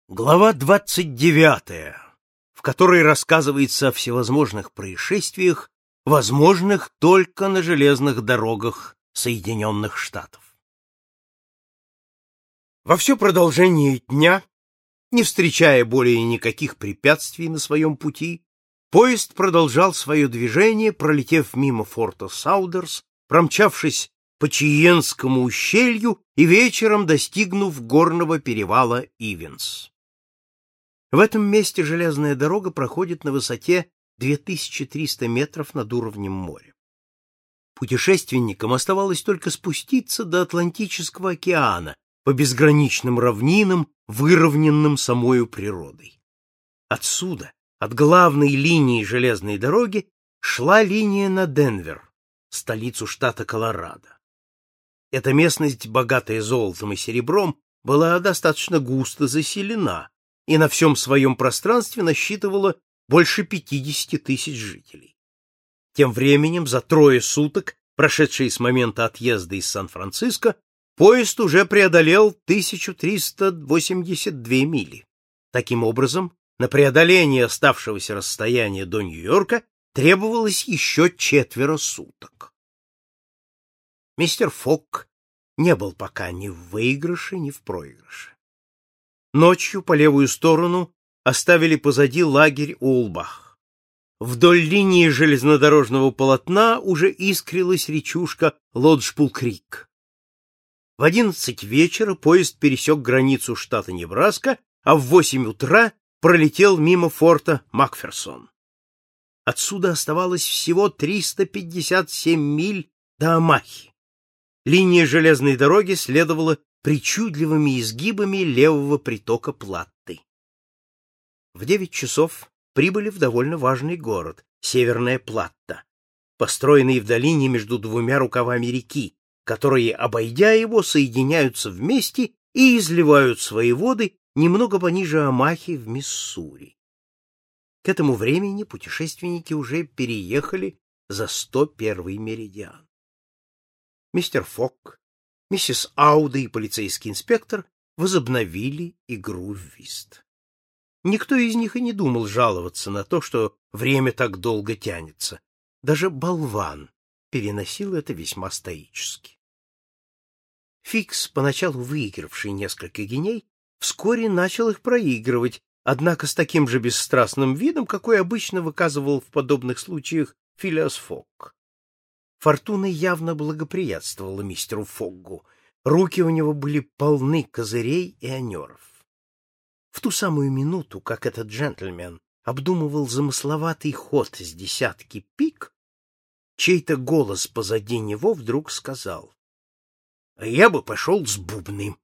Глава 29, в которой рассказывается о всевозможных происшествиях, возможных только на железных дорогах Соединенных Штатов. Во все продолжение дня, не встречая более никаких препятствий на своем пути, поезд продолжал свое движение, пролетев мимо форта Саудерс, промчавшись по Чиенскому ущелью и вечером достигнув горного перевала Ивенс. В этом месте железная дорога проходит на высоте 2300 метров над уровнем моря. Путешественникам оставалось только спуститься до Атлантического океана по безграничным равнинам, выровненным самою природой. Отсюда, от главной линии железной дороги, шла линия на Денвер, столицу штата Колорадо. Эта местность, богатая золотом и серебром, была достаточно густо заселена и на всем своем пространстве насчитывала больше 50 тысяч жителей. Тем временем, за 3 суток, прошедшие с момента отъезда из Сан-Франциско, поезд уже преодолел 1382 мили. Таким образом, на преодоление оставшегося расстояния до Нью-Йорка требовалось еще 4 суток. Мистер Фок не был пока ни в выигрыше, ни в проигрыше. Ночью по левую сторону оставили позади лагерь Улбах. Вдоль линии железнодорожного полотна уже искрилась речушка Лоджпул-Крик. В 11 вечера поезд пересек границу штата Небраска, а в 8 утра пролетел мимо форта Макферсон. Отсюда оставалось всего 357 миль до Омахи. Линия железной дороги следовала причудливыми изгибами левого притока Платты. В 9 часов прибыли в довольно важный город, Северная Платта, построенный в долине между 2 рукавами реки, которые, обойдя его, соединяются вместе и изливают свои воды немного пониже Омахи в Миссури. К этому времени путешественники уже переехали за 101-й меридиан. Мистер Фок, миссис Ауда и полицейский инспектор возобновили игру в вист. Никто из них и не думал жаловаться на то, что время так долго тянется. Даже болван переносил это весьма стоически. Фикс, поначалу выигравший несколько гиней, вскоре начал их проигрывать, однако с таким же бесстрастным видом, какой обычно выказывал в подобных случаях Филиас Фок. Фортуна явно благоприятствовала мистеру Фоггу. Руки у него были полны козырей и анеров. В ту самую минуту, как этот джентльмен обдумывал замысловатый ход с десятки пик, чей-то голос позади него вдруг сказал: — Я бы пошел с бубны.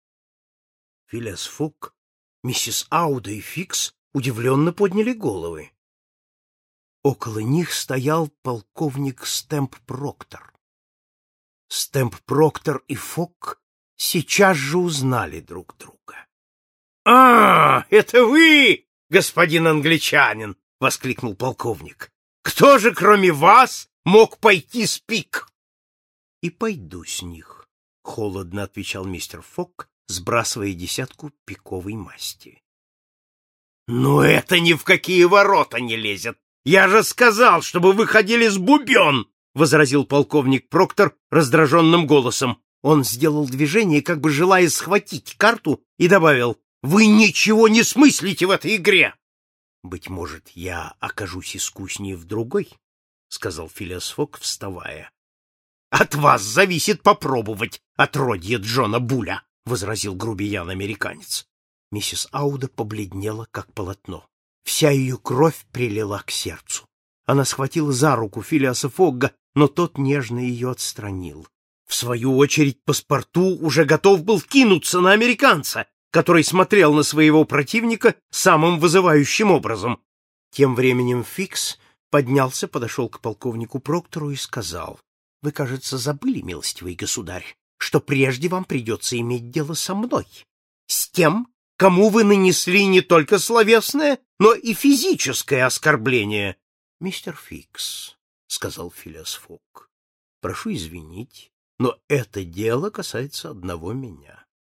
Филиас Фок, миссис Ауда и Фикс удивленно подняли головы. Около них стоял полковник Стэмп-Проктор. Стэмп-Проктор и Фок сейчас же узнали друг друга. — Это вы, господин англичанин! — воскликнул полковник. — Кто же, кроме вас, мог пойти с пик? — И пойду с них, — холодно отвечал мистер Фок, сбрасывая десятку пиковой масти. — Но это ни в какие ворота не лезет! Я же сказал, чтобы вы ходили с бубен! — возразил полковник Проктор раздраженным голосом. Он сделал движение, как бы желая схватить карту, и добавил: — Вы ничего не смыслите в этой игре! — Быть может, я окажусь искуснее в другой, — сказал Филиас Фок, вставая. — От вас зависит попробовать отродье Джона Буля, — возразил грубиян-американец. Миссис Ауда побледнела, как полотно. Вся ее кровь прилила к сердцу. Она схватила за руку Филиаса Фогга, но тот нежно ее отстранил. В свою очередь паспорту уже готов был кинуться на американца, который смотрел на своего противника самым вызывающим образом. Тем временем Фикс поднялся, подошел к полковнику Проктору и сказал: — Вы, кажется, забыли, милостивый государь, что прежде вам придется иметь дело со мной, с тем, кому вы нанесли не только словесное, но и физическое оскорбление. — Мистер Фикс, — сказал Филиас Фок, — прошу извинить, но это дело касается одного меня.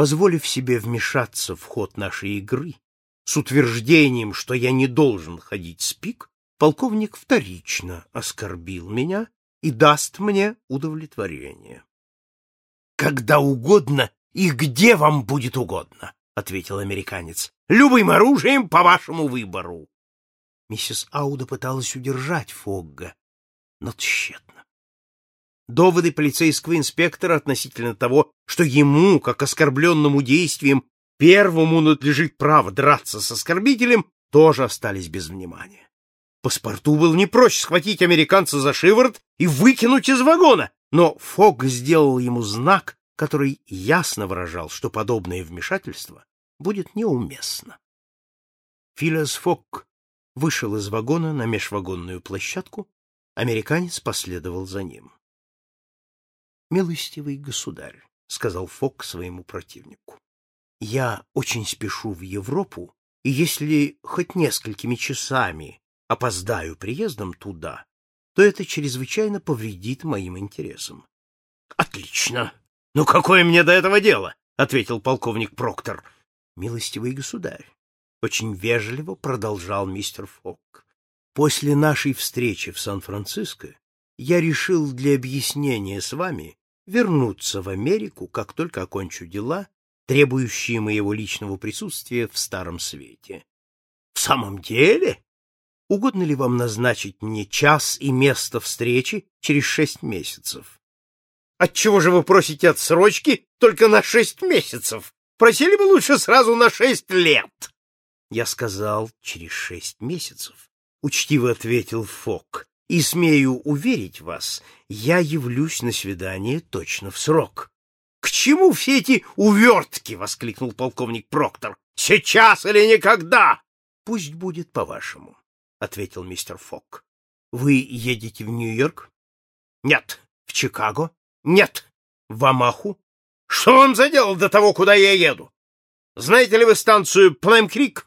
Позволив себе вмешаться в ход нашей игры, с утверждением, что я не должен ходить с пик, полковник вторично оскорбил меня и даст мне удовлетворение. — Когда угодно и где вам будет угодно, — ответил американец. — Любым оружием по вашему выбору. Миссис Ауда пыталась удержать Фогга, но тщетно. Доводы полицейского инспектора относительно того, что ему, как оскорбленному действием, первому надлежит право драться с оскорбителем, тоже остались без внимания. Паспорту был не прочь схватить американца за шиворот и выкинуть из вагона, но Фогг сделал ему знак, который ясно выражал, что подобное вмешательство будет неуместно. Филиас Фогг вышел из вагона на межвагонную площадку, американец последовал за ним. «Милостивый государь», — сказал Фогг своему противнику, — «я очень спешу в Европу, и если хоть несколькими часами опоздаю приездом туда, то это чрезвычайно повредит моим интересам». «Отлично! Ну какое мне до этого дело?» — ответил полковник Проктор. «Милостивый государь», — очень вежливо продолжал мистер Фогг, — «после нашей встречи в Сан-Франциско я решил для объяснения с вами вернуться в Америку, как только окончу дела, требующие моего личного присутствия в Старом Свете». «В самом деле? Угодно ли вам назначить мне час и место встречи через 6 месяцев? Отчего же вы просите отсрочки только на 6 месяцев? Просили бы лучше сразу на 6 лет. Я сказал, через 6 месяцев, учтиво ответил Фогг, и смею уверить вас, я явлюсь на свидание точно в срок. К чему все эти увертки? Воскликнул полковник Проктор. Сейчас или никогда? Пусть будет по-вашему, ответил мистер Фогг. Вы едете в Нью-Йорк? Нет. В Чикаго? Нет. В Омаху? Что вам за дело до того, куда я еду? Знаете ли вы станцию Плэм-Крик?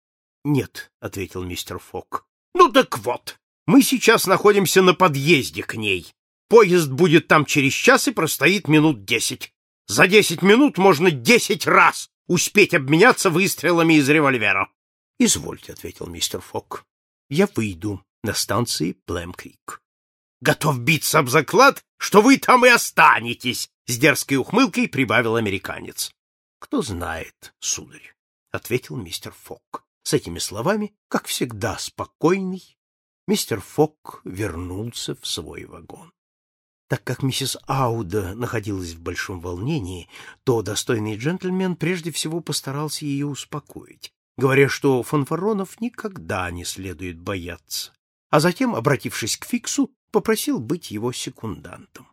Нет, ответил мистер Фогг. Ну так вот, мы сейчас находимся на подъезде к ней. Поезд будет там через час и простоит минут 10. За 10 минут можно 10 раз успеть обменяться выстрелами из револьвера. Извольте, ответил мистер Фогг. Я выйду на станции Плэм-Крик. Готов биться об заклад, что вы там и останетесь, с дерзкой ухмылкой прибавил американец. Кто знает, сударь, ответил мистер Фогг. С этими словами, как всегда спокойный, мистер Фогг вернулся в свой вагон. Так как миссис Ауда находилась в большом волнении, то достойный джентльмен прежде всего постарался ее успокоить, говоря, что фанфаронов никогда не следует бояться, а затем, обратившись к Фиксу, попросил быть его секундантом.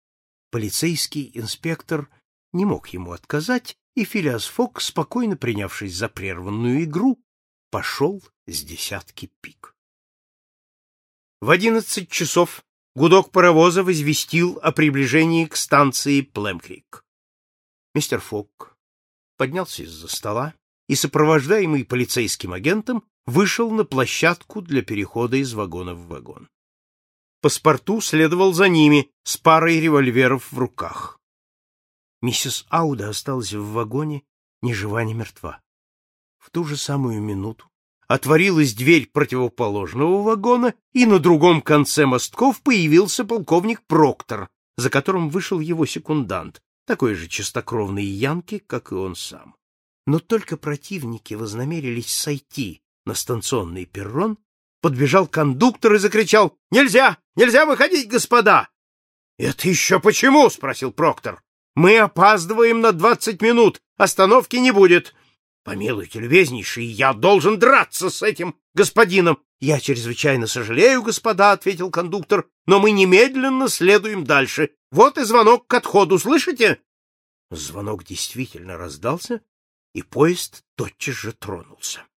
Полицейский инспектор не мог ему отказать, и Филиас Фогг, спокойно принявшись за прерванную игру, пошел с 10 пик. В 11 часов гудок паровоза возвестил о приближении к станции Плэм-Крик. Мистер Фогг поднялся из-за стола и, сопровождаемый полицейским агентом, вышел на площадку для перехода из вагона в вагон. Паспорту следовал за ними с парой револьверов в руках. Миссис Ауда осталась в вагоне ни жива, ни мертва. В ту же самую минуту отворилась дверь противоположного вагона, и на другом конце мостков появился полковник Проктор, за которым вышел его секундант, такой же чистокровный янки, как и он сам. Но только противники вознамерились сойти на станционный перрон, подбежал кондуктор и закричал: «Нельзя! Нельзя выходить, господа!» «Это еще почему?» — спросил Проктор. «Мы опаздываем на 20 минут. Остановки не будет». «Помилуйте, любезнейший, я должен драться с этим господином». «Я чрезвычайно сожалею, господа», — ответил кондуктор, «но мы немедленно следуем дальше. Вот и звонок к отходу, слышите?» Звонок действительно раздался, и поезд тотчас же тронулся.